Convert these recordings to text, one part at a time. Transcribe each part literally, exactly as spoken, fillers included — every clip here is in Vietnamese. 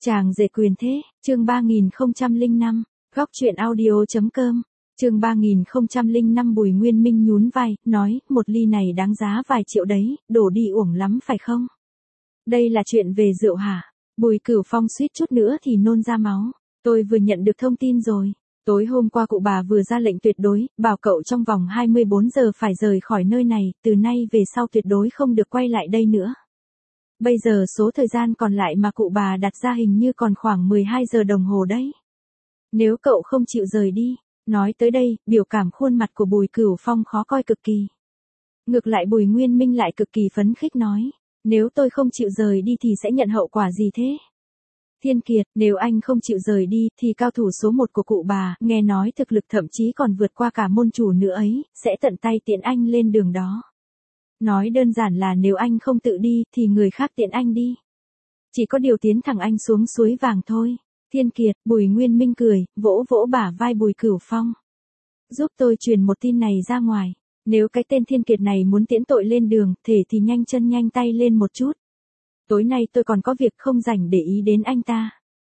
Chàng rể quyền thế, chương ba nghìn không trăm lẻ năm, góc truyện audio.com, chương ba nghìn không trăm lẻ năm. Bùi Nguyên Minh nhún vai, nói, một ly này đáng giá vài triệu đấy, đổ đi uổng lắm phải không? Đây là chuyện về rượu hả? Bùi Cửu Phong suýt chút nữa thì nôn ra máu. Tôi vừa nhận được thông tin rồi. Tối hôm qua cụ bà vừa ra lệnh tuyệt đối, bảo cậu trong vòng hai mươi bốn giờ phải rời khỏi nơi này, từ nay về sau tuyệt đối không được quay lại đây nữa. Bây giờ số thời gian còn lại mà cụ bà đặt ra hình như còn khoảng mười hai giờ đồng hồ đấy. Nếu cậu không chịu rời đi, nói tới đây, biểu cảm khuôn mặt của Bùi Cửu Phong khó coi cực kỳ. Ngược lại Bùi Nguyên Minh lại cực kỳ phấn khích nói, nếu tôi không chịu rời đi thì sẽ nhận hậu quả gì thế? Thiên Kiệt, nếu anh không chịu rời đi, thì cao thủ số một của cụ bà, nghe nói thực lực thậm chí còn vượt qua cả môn chủ nữa ấy, sẽ tận tay tiện anh lên đường đó. Nói đơn giản là nếu anh không tự đi, thì người khác tiện anh đi. Chỉ có điều tiến thẳng anh xuống suối vàng thôi. Thiên Kiệt, Bùi Nguyên Minh cười, vỗ vỗ bả vai Bùi Cửu Phong. Giúp tôi truyền một tin này ra ngoài. Nếu cái tên Thiên Kiệt này muốn tiễn tội lên đường, thể thì nhanh chân nhanh tay lên một chút. Tối nay tôi còn có việc không rảnh để ý đến anh ta.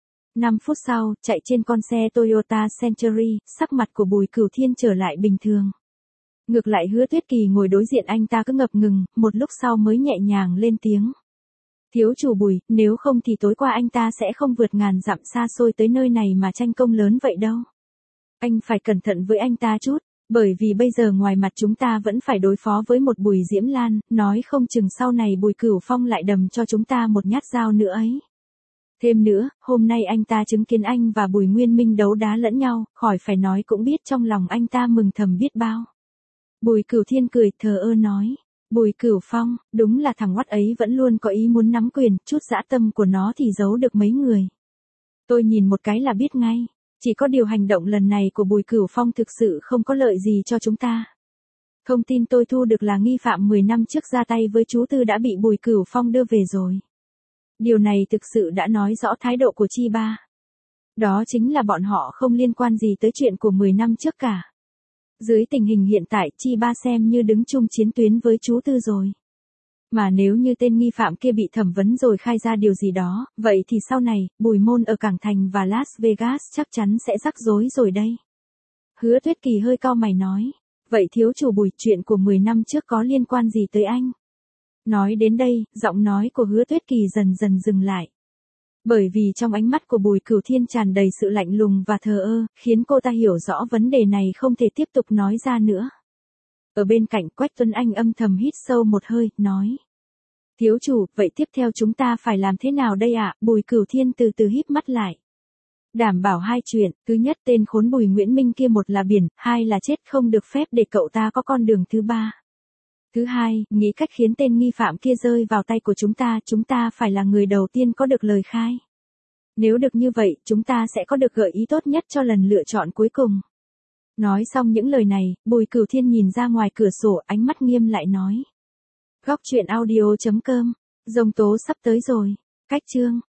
năm phút sau, chạy trên con xe Toyota Century, sắc mặt của Bùi Cửu Thiên trở lại bình thường. Ngược lại Hứa Tuyết Kỳ ngồi đối diện anh ta cứ ngập ngừng, một lúc sau mới nhẹ nhàng lên tiếng. Thiếu chủ Bùi, nếu không thì tối qua anh ta sẽ không vượt ngàn dặm xa xôi tới nơi này mà tranh công lớn vậy đâu. Anh phải cẩn thận với anh ta chút, bởi vì bây giờ ngoài mặt chúng ta vẫn phải đối phó với một Bùi Diễm Lan, nói không chừng sau này Bùi Cửu Phong lại đầm cho chúng ta một nhát dao nữa ấy. Thêm nữa, hôm nay anh ta chứng kiến anh và Bùi Nguyên Minh đấu đá lẫn nhau, khỏi phải nói cũng biết trong lòng anh ta mừng thầm biết bao. Bùi Cửu Thiên cười thờ ơ nói, Bùi Cửu Phong, đúng là thằng oắt ấy vẫn luôn có ý muốn nắm quyền, chút dã tâm của nó thì giấu được mấy người. Tôi nhìn một cái là biết ngay, chỉ có điều hành động lần này của Bùi Cửu Phong thực sự không có lợi gì cho chúng ta. Thông tin tôi thu được là nghi phạm mười năm trước ra tay với chú Tư đã bị Bùi Cửu Phong đưa về rồi. Điều này thực sự đã nói rõ thái độ của Chi Ba. Đó chính là bọn họ không liên quan gì tới chuyện của mười năm trước cả. Dưới tình hình hiện tại Chi Ba xem như đứng chung chiến tuyến với chú Tư rồi. Mà nếu như tên nghi phạm kia bị thẩm vấn rồi khai ra điều gì đó, vậy thì sau này, Bùi Môn ở Cảng Thành và Las Vegas chắc chắn sẽ rắc rối rồi đây. Hứa Tuyết Kỳ hơi cau mày nói, vậy thiếu chủ Bùi, chuyện của mười năm trước có liên quan gì tới anh? Nói đến đây, giọng nói của Hứa Tuyết Kỳ dần dần dừng lại. Bởi vì trong ánh mắt của Bùi Cửu Thiên tràn đầy sự lạnh lùng và thờ ơ, khiến cô ta hiểu rõ vấn đề này không thể tiếp tục nói ra nữa. Ở bên cạnh Quách Tuấn Anh âm thầm hít sâu một hơi, nói. Thiếu chủ, vậy tiếp theo chúng ta phải làm thế nào đây ạ? Bùi Cửu Thiên từ từ híp mắt lại. Đảm bảo hai chuyện, thứ nhất tên khốn Bùi Nguyễn Minh kia một là biển, hai là chết không được phép để cậu ta có con đường thứ ba. Thứ hai, nghĩ cách khiến tên nghi phạm kia rơi vào tay của chúng ta, chúng ta phải là người đầu tiên có được lời khai. Nếu được như vậy, chúng ta sẽ có được gợi ý tốt nhất cho lần lựa chọn cuối cùng. Nói xong những lời này, Bùi Cửu Thiên nhìn ra ngoài cửa sổ, ánh mắt nghiêm lại nói. Góc truyện audio.com, Dông tố sắp tới rồi. Cách chương